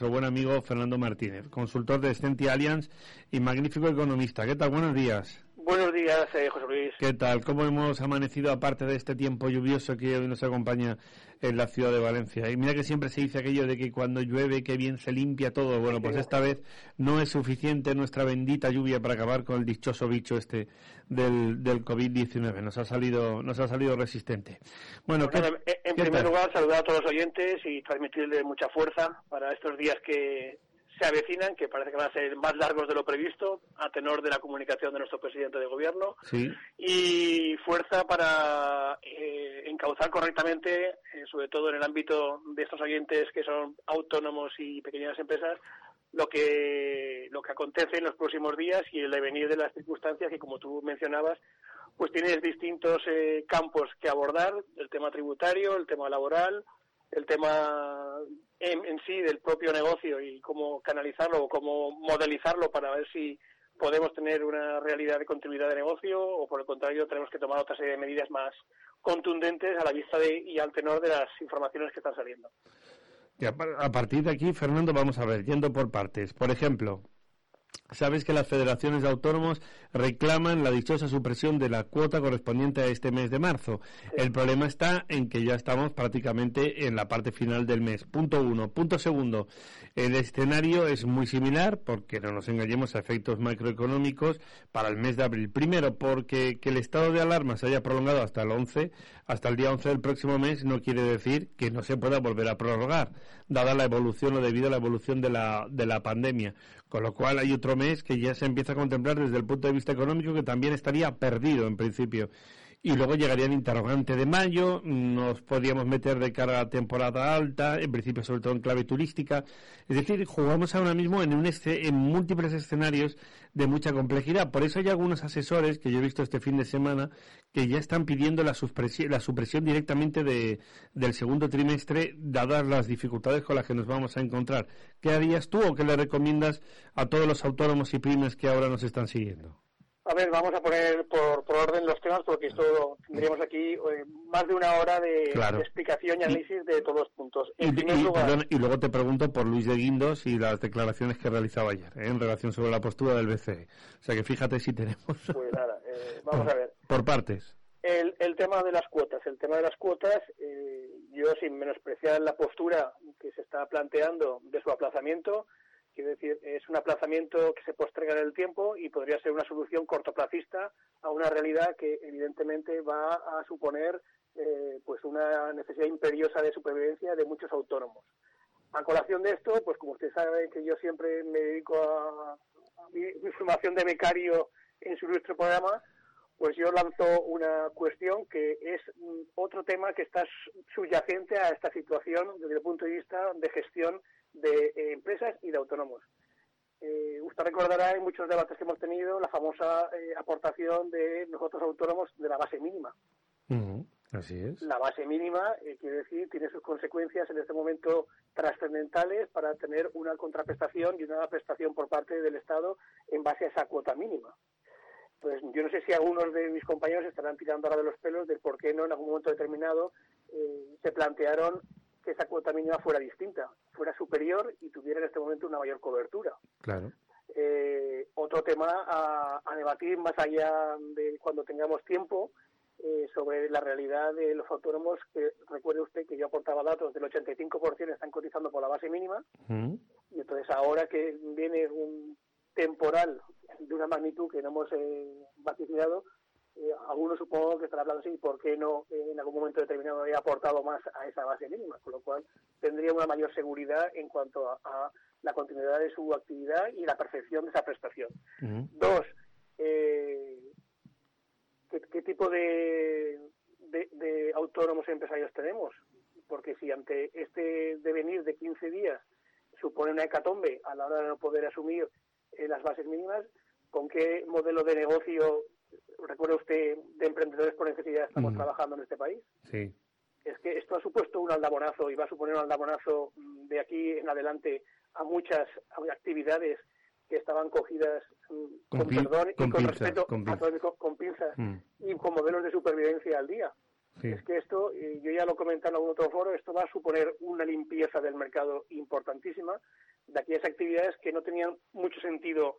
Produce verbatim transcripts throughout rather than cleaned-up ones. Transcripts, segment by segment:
Nuestro buen amigo Fernando Martínez, consultor de Scenti Allianz y magnífico economista. ¿Qué tal? Buenos días. Buenos días, eh, José Luis. ¿Qué tal? ¿Cómo hemos amanecido aparte de este tiempo lluvioso que hoy nos acompaña en la ciudad de Valencia? Y mira que siempre se dice aquello de que cuando llueve, que bien se limpia todo. Bueno, pues esta vez no es suficiente nuestra bendita lluvia para acabar con el dichoso bicho este del, del COVID diecinueve. Nos ha salido, nos ha salido resistente. Bueno, pues ¿qué, nada, en ¿qué primer tal? lugar, saludar a todos los oyentes y transmitirles mucha fuerza para estos días que se avecinan, que parece que van a ser más largos de lo previsto, a tenor de la comunicación de nuestro presidente de gobierno, Sí. y fuerza para eh, encauzar correctamente, eh, sobre todo en el ámbito de estos oyentes que son autónomos y pequeñas empresas, lo que lo que acontece en los próximos días y el devenir de las circunstancias que, como tú mencionabas, pues tienes distintos eh, campos que abordar: el tema tributario, el tema laboral, el tema en, en sí del propio negocio y cómo canalizarlo o cómo modelizarlo para ver si podemos tener una realidad de continuidad de negocio, o por el contrario tenemos que tomar otra serie de medidas más contundentes a la vista de y al tenor de las informaciones que están saliendo. Y a, a partir de aquí, Fernando, vamos a ver, yendo por partes. Por ejemplo, sabes que las federaciones de autónomos reclaman la dichosa supresión de la cuota correspondiente a este mes de marzo. Sí. El problema está en que ya estamos prácticamente en la parte final del mes. Punto uno. Punto segundo. El escenario es muy similar, porque no nos engañemos, a efectos macroeconómicos para el mes de abril. Primero, porque que el estado de alarma se haya prolongado hasta el once, hasta el día once del próximo mes, no quiere decir que no se pueda volver a prorrogar, dada la evolución o debido a la evolución de la, de la pandemia. Con lo cual hay otro mes que ya se empieza a contemplar desde el punto de vista económico que también estaría perdido en principio. Y luego llegaría el interrogante de mayo, nos podríamos meter de cara a temporada alta, en principio sobre todo en clave turística. Es decir, jugamos ahora mismo en, un esce- en múltiples escenarios de mucha complejidad. Por eso hay algunos asesores que yo he visto este fin de semana que ya están pidiendo la supresión, la supresión directamente de, del segundo trimestre, dadas las dificultades con las que nos vamos a encontrar. ¿Qué harías tú o qué le recomiendas a todos los autónomos y pymes que ahora nos están siguiendo? A ver, vamos a poner por, por orden los temas, porque esto tendríamos aquí eh, más de una hora de, Claro. de explicación y análisis de todos los puntos. En Y, primer y, lugar, perdón, y luego te pregunto por Luis de Guindos y las declaraciones que realizaba ayer, ¿eh? En relación sobre la postura del B C E. O sea que fíjate si tenemos... pues nada, eh, vamos por, a ver. Por partes. El, el tema de las cuotas. El tema de las cuotas, eh, yo sin menospreciar la postura que se está planteando de su aplazamiento, quiero decir, es un aplazamiento que se posterga en el tiempo y podría ser una solución cortoplacista a una realidad que evidentemente va a suponer eh, pues una necesidad imperiosa de supervivencia de muchos autónomos. A colación de esto, pues como usted sabe que yo siempre me dedico a, a mi, mi formación de becario en su nuestro programa, pues yo lanzo una cuestión que es mm, otro tema que está subyacente a esta situación desde el punto de vista de gestión de eh, empresas y de autónomos. Eh, usted recordará en muchos debates que hemos tenido la famosa eh, aportación de nosotros autónomos de la base mínima. Uh-huh. Así es. La base mínima, eh, quiere decir, tiene sus consecuencias en este momento trascendentales para tener una contraprestación y una prestación por parte del Estado en base a esa cuota mínima. Pues yo no sé si algunos de mis compañeros estarán tirando ahora de los pelos del por qué no en algún momento determinado eh, se plantearon que esa cuota mínima fuera distinta, fuera superior y tuviera en este momento una mayor cobertura. Claro. Eh, otro tema a, a debatir más allá de cuando tengamos tiempo eh, sobre la realidad de los autónomos, que recuerde usted que yo aportaba datos del ochenta y cinco por ciento están cotizando por la base mínima, uh-huh. Y entonces ahora que viene un temporal de una magnitud que no hemos eh, vaticinado, Eh, algunos supongo que estarán hablando así, ¿por qué no eh, en algún momento determinado he aportado más a esa base mínima? Con lo cual tendría una mayor seguridad en cuanto a, a la continuidad de su actividad y la percepción de esa prestación. Uh-huh. Dos, eh, ¿qué, qué tipo de, de, de autónomos y empresarios tenemos? Porque si ante este devenir de quince días supone una hecatombe a la hora de no poder asumir eh, las bases mínimas, ¿con qué modelo de negocio, recuerda usted, de emprendedores por necesidad estamos mm. trabajando en este país? Sí. Es que esto ha supuesto un aldabonazo y va a suponer un aldabonazo de aquí en adelante a muchas actividades que estaban cogidas con, con pi- perdón y con, con pinzas, respeto con, a todos, con, con pinzas mm. y con modelos de supervivencia al día. Sí. Es que esto, eh, yo ya lo comenté en algún otro foro, esto va a suponer una limpieza del mercado importantísima, de aquellas actividades que no tenían mucho sentido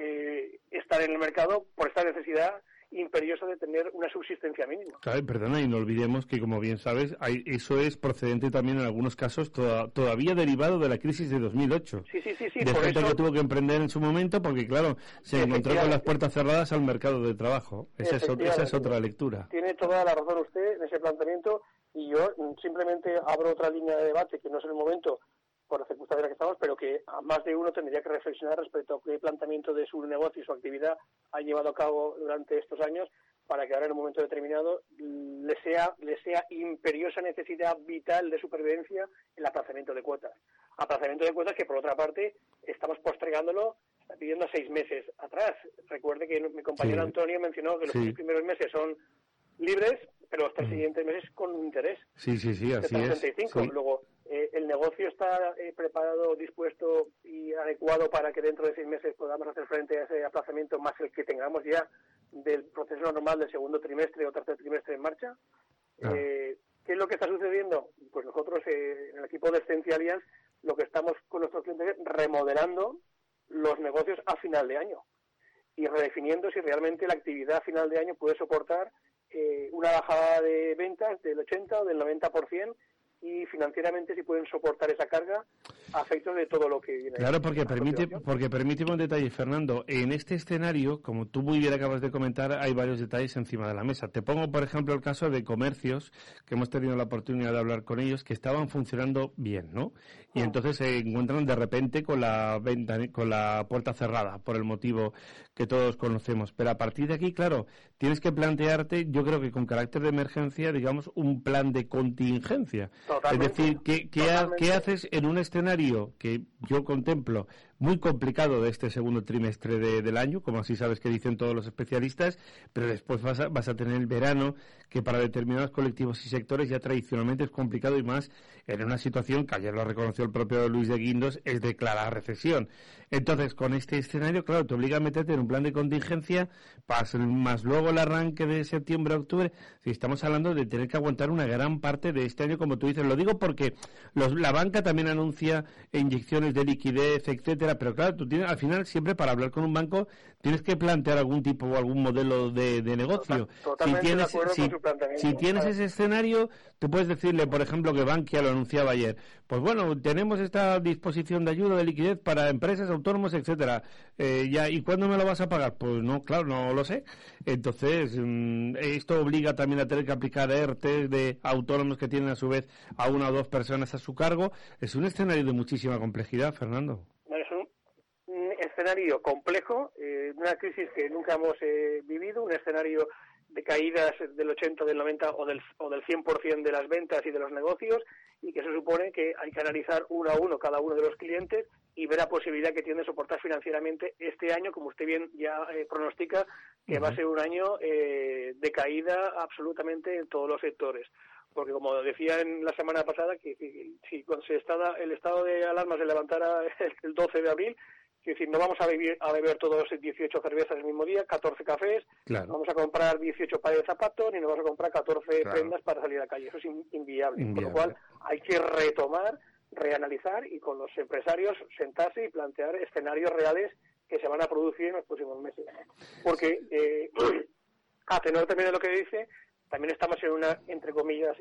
eh, estar en el mercado por esta necesidad imperiosa de tener una subsistencia mínima. Claro, perdona, y no olvidemos que, como bien sabes, hay, eso es procedente también en algunos casos toda, todavía derivado de la crisis de dos mil ocho. Sí, sí, sí, sí. De por gente eso, que tuvo que emprender en su momento porque, claro, se encontró con las puertas cerradas al mercado de trabajo. Esa es, esa es otra lectura. Tiene toda la razón usted en ese planteamiento y yo simplemente abro otra línea de debate que no es el momento por las circunstancias que estamos, pero que a más de uno tendría que reflexionar respecto a qué planteamiento de su negocio y su actividad ha llevado a cabo durante estos años para que ahora en un momento determinado le sea, le sea imperiosa necesidad vital de supervivencia el aplazamiento de cuotas. Aplazamiento de cuotas que, por otra parte, estamos postergándolo pidiendo seis meses atrás. Recuerde que mi compañero sí. Antonio mencionó que los sí. tres primeros meses son libres, pero los tres mm. siguientes meses con interés. Sí, sí, sí, así es. Sí. Luego, eh, el negocio está eh, preparado, dispuesto y adecuado para que dentro de seis meses podamos hacer frente a ese aplazamiento más el que tengamos ya del proceso normal del segundo trimestre o tercer trimestre en marcha. Ah. Eh, ¿Qué es lo que está sucediendo? Pues nosotros, eh, en el equipo de Scientia Alliance, lo que estamos con nuestros clientes es remodelando los negocios a final de año y redefiniendo si realmente la actividad a final de año puede soportar eh, una bajada de ventas del ochenta o del noventa por ciento y financieramente si pueden soportar esa carga a efectos de todo lo que viene. Claro, porque permite, porque permíteme un detalle, Fernando. En este escenario, como tú muy bien acabas de comentar, hay varios detalles encima de la mesa. Te pongo, por ejemplo, el caso de comercios, que hemos tenido la oportunidad de hablar con ellos, que estaban funcionando bien, ¿no? Y entonces se encuentran de repente con la venta, con la puerta cerrada, por el motivo que todos conocemos. Pero a partir de aquí, claro, tienes que plantearte, yo creo que con carácter de emergencia, digamos, un plan de contingencia. Totalmente, es decir, ¿qué, qué, ha, ¿qué haces en un escenario que yo contemplo muy complicado de este segundo trimestre de, del año, como así sabes que dicen todos los especialistas, pero después vas a, vas a tener el verano, que para determinados colectivos y sectores ya tradicionalmente es complicado y más en una situación que ayer lo reconoció el propio Luis de Guindos, es de clara recesión. Entonces, con este escenario, claro, te obliga a meterte en un plan de contingencia, más, más luego el arranque de septiembre, octubre, si estamos hablando de tener que aguantar una gran parte de este año, como tú dices. Lo digo porque los, la banca también anuncia inyecciones de liquidez, etcétera, pero claro, tú tienes, al final, siempre para hablar con un banco, tienes que plantear algún tipo o algún modelo de, de negocio. Totalmente si tienes, de acuerdo si, con su planteamiento. Si tienes ese escenario, tú puedes decirle, por ejemplo, que Bankia lo anunciaba ayer, pues bueno, tenemos esta disposición de ayuda de liquidez para empresas, autónomos, etcétera. Eh, ya, ¿y cuándo me lo vas a pagar? Pues no, claro, no lo sé. Entonces, mmm, esto obliga también a tener que aplicar E R T E de autónomos que tienen a su vez a una o dos personas a su cargo. Es un escenario de muchísima complejidad, Fernando. Es un escenario complejo, eh, una crisis que nunca hemos eh, vivido, un escenario de caídas del ochenta, del noventa o del, o del cien por ciento de las ventas y de los negocios, y que se supone que hay que analizar uno a uno cada uno de los clientes y ver la posibilidad que tiene de soportar financieramente este año, como usted bien ya eh, pronostica, que uh-huh. va a ser un año eh, de caída absolutamente en todos los sectores. Porque, como decía en la semana pasada, que, que si cuando se estaba, el estado de alarma se levantara el doce de abril, es decir, no vamos a, vivir, a beber todos dieciocho cervezas el mismo día, catorce cafés, claro. No vamos a comprar dieciocho pares de zapatos, ni nos vamos a comprar catorce claro. prendas para salir a la calle. Eso es in, inviable. inviable. Por lo cual hay que retomar, reanalizar y con los empresarios sentarse y plantear escenarios reales que se van a producir en los próximos meses. Porque, eh, a tenor también de lo que dice, también estamos en una, entre comillas,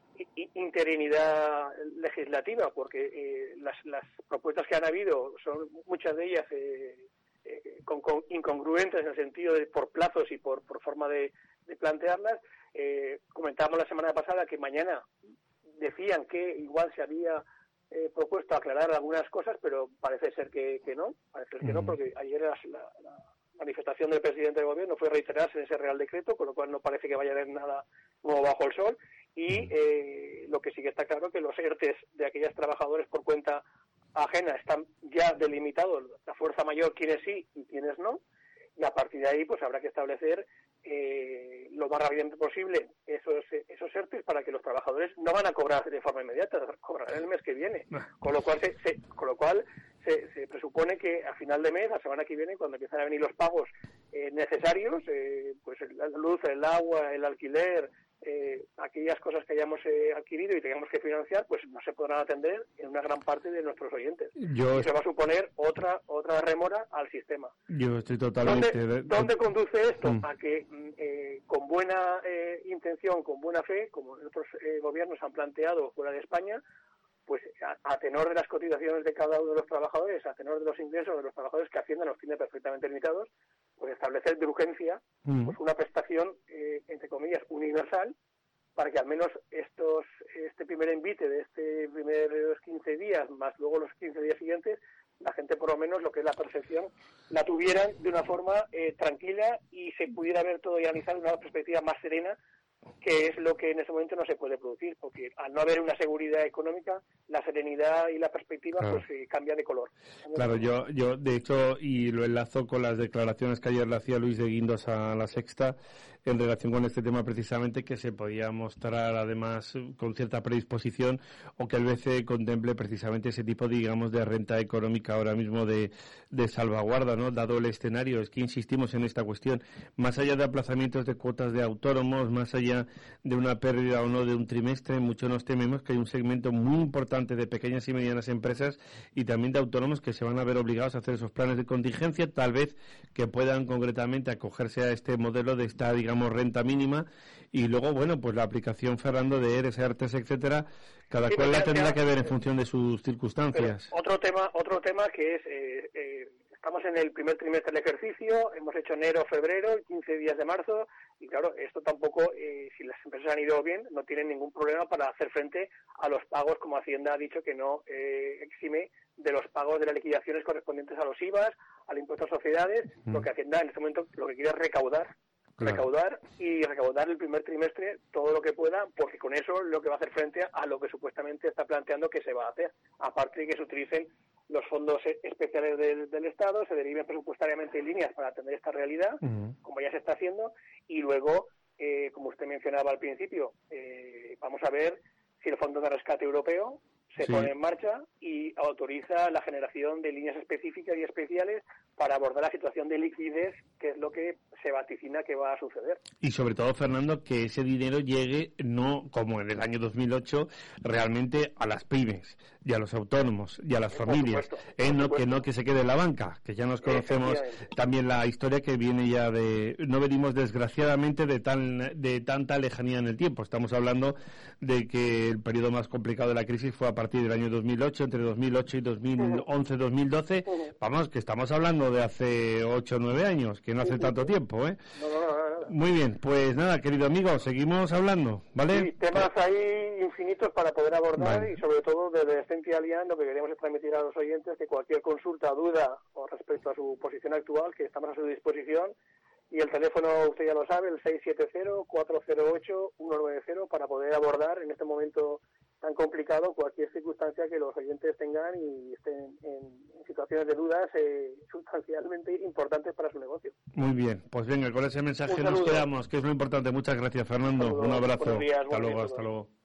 interinidad legislativa, porque eh, las, las propuestas que han habido son muchas de ellas eh, eh, con, con incongruentes en el sentido de por plazos y por, por forma de, de plantearlas. Eh, comentábamos la semana pasada que mañana decían que igual se había eh, propuesto aclarar algunas cosas, pero parece ser que, que no, parece ser que no, porque ayer la, la, la manifestación del presidente del gobierno fue reiterarse en ese Real Decreto, con lo cual no parece que vaya a haber nada nuevo bajo el sol. Y eh, lo que sí que está claro que los E R T Es de aquellos trabajadores por cuenta ajena están ya delimitados, la fuerza mayor, quienes sí y quienes no, y a partir de ahí pues habrá que establecer eh, lo más rápidamente posible esos esos E R T Es para que los trabajadores no van a cobrar de forma inmediata, cobrarán el mes que viene, con lo cual se, se con lo cual se, se presupone que a final de mes, la semana que viene, cuando empiezan a venir los pagos eh, necesarios, eh, pues la luz, el agua, el alquiler, eh, aquellas cosas que hayamos eh, adquirido y tengamos que financiar, pues no se podrán atender en una gran parte de nuestros oyentes. Yo... Y eso va a suponer otra otra remora al sistema. Yo estoy totalmente... ¿Dónde, ¿dónde conduce esto? Mm. A que eh, con buena eh, intención, con buena fe, como otros eh, gobiernos han planteado fuera de España, pues a, a tenor de las cotizaciones de cada uno de los trabajadores, a tenor de los ingresos de los trabajadores que Hacienda nos tiene perfectamente limitados, pues establecer de urgencia Mm. pues una prestación, eh, entre comillas, universal, para que al menos estos este primer envite de este primeros quince días, más luego los quince días siguientes, la gente por lo menos lo que es la percepción la tuvieran de una forma eh, tranquila y se pudiera ver todo y analizar de una perspectiva más serena, que es lo que en ese momento no se puede producir, porque al no haber una seguridad económica, la serenidad y la perspectiva claro. pues eh, cambia de color. Claro, yo, yo de hecho, y lo enlazo con las declaraciones que ayer le hacía Luis de Guindos a La Sexta, en relación con este tema precisamente, que se podía mostrar además con cierta predisposición o que el B C E contemple precisamente ese tipo, digamos, de renta económica ahora mismo de, de salvaguarda, ¿no? Dado el escenario, es que insistimos en esta cuestión, más allá de aplazamientos de cuotas de autónomos, más allá de una pérdida o no de un trimestre, mucho nos tememos que hay un segmento muy importante de pequeñas y medianas empresas y también de autónomos que se van a ver obligados a hacer esos planes de contingencia, tal vez que puedan concretamente acogerse a este modelo de esta, digamos, renta mínima, y luego, bueno, pues la aplicación, Fernando, de ERES, ERTES, etcétera, cada sí, cual la tendrá que ver en función de sus circunstancias. Otro tema, otro tema que es, eh, eh, estamos en el primer trimestre del ejercicio, hemos hecho enero, febrero, quince días de marzo, y claro, esto tampoco, eh, si las empresas han ido bien, no tienen ningún problema para hacer frente a los pagos, como Hacienda ha dicho que no eh, exime de los pagos de las liquidaciones correspondientes a los I V As, al impuesto a sociedades, mm. porque Hacienda en este momento lo que quiere es recaudar. Claro. recaudar y recaudar el primer trimestre todo lo que pueda, porque con eso es lo que va a hacer frente a lo que supuestamente está planteando que se va a hacer, aparte de que se utilicen los fondos especiales del, del Estado, se deriven presupuestariamente en líneas para atender esta realidad, uh-huh. como ya se está haciendo, y luego, eh, como usted mencionaba al principio, eh, vamos a ver si el Fondo de Rescate Europeo se sí. pone en marcha y autoriza la generación de líneas específicas y especiales para abordar la situación de liquidez, que es lo que se vaticina que va a suceder. Y sobre todo, Fernando, que ese dinero llegue, no como en el año dos mil ocho, realmente a las pymes y a los autónomos y a las familias, por supuesto, eh, por no supuesto. que no que se quede en la banca, que ya nos conocemos también la historia que viene ya de, no venimos desgraciadamente de tan de tanta lejanía en el tiempo. Estamos hablando de que el periodo más complicado de la crisis fue a partir del año dos mil ocho, entre dos mil ocho y dos mil once, dos mil doce, uh-huh. vamos, que estamos hablando de hace ocho o nueve años, que no hace uh-huh. tanto tiempo, ¿eh? No, no, no, no. Muy bien, pues nada, querido amigo, seguimos hablando, ¿vale? Sí, temas ahí infinitos para poder abordar vale. Y sobre todo desde Central Allianz lo que queremos es transmitir a los oyentes que cualquier consulta, duda o respecto a su posición actual, que estamos a su disposición. Y el teléfono, usted ya lo sabe, el seis siete cero, cuatro cero ocho, uno nueve cero, para poder abordar en este momento tan complicado cualquier circunstancia que los oyentes tengan y estén en, en situaciones de dudas eh, sustancialmente importantes para su negocio. Muy bien, pues venga, con ese mensaje nos quedamos, que es lo importante. Muchas gracias, Fernando. Un, un abrazo. Buenos días, hasta luego, días, hasta luego.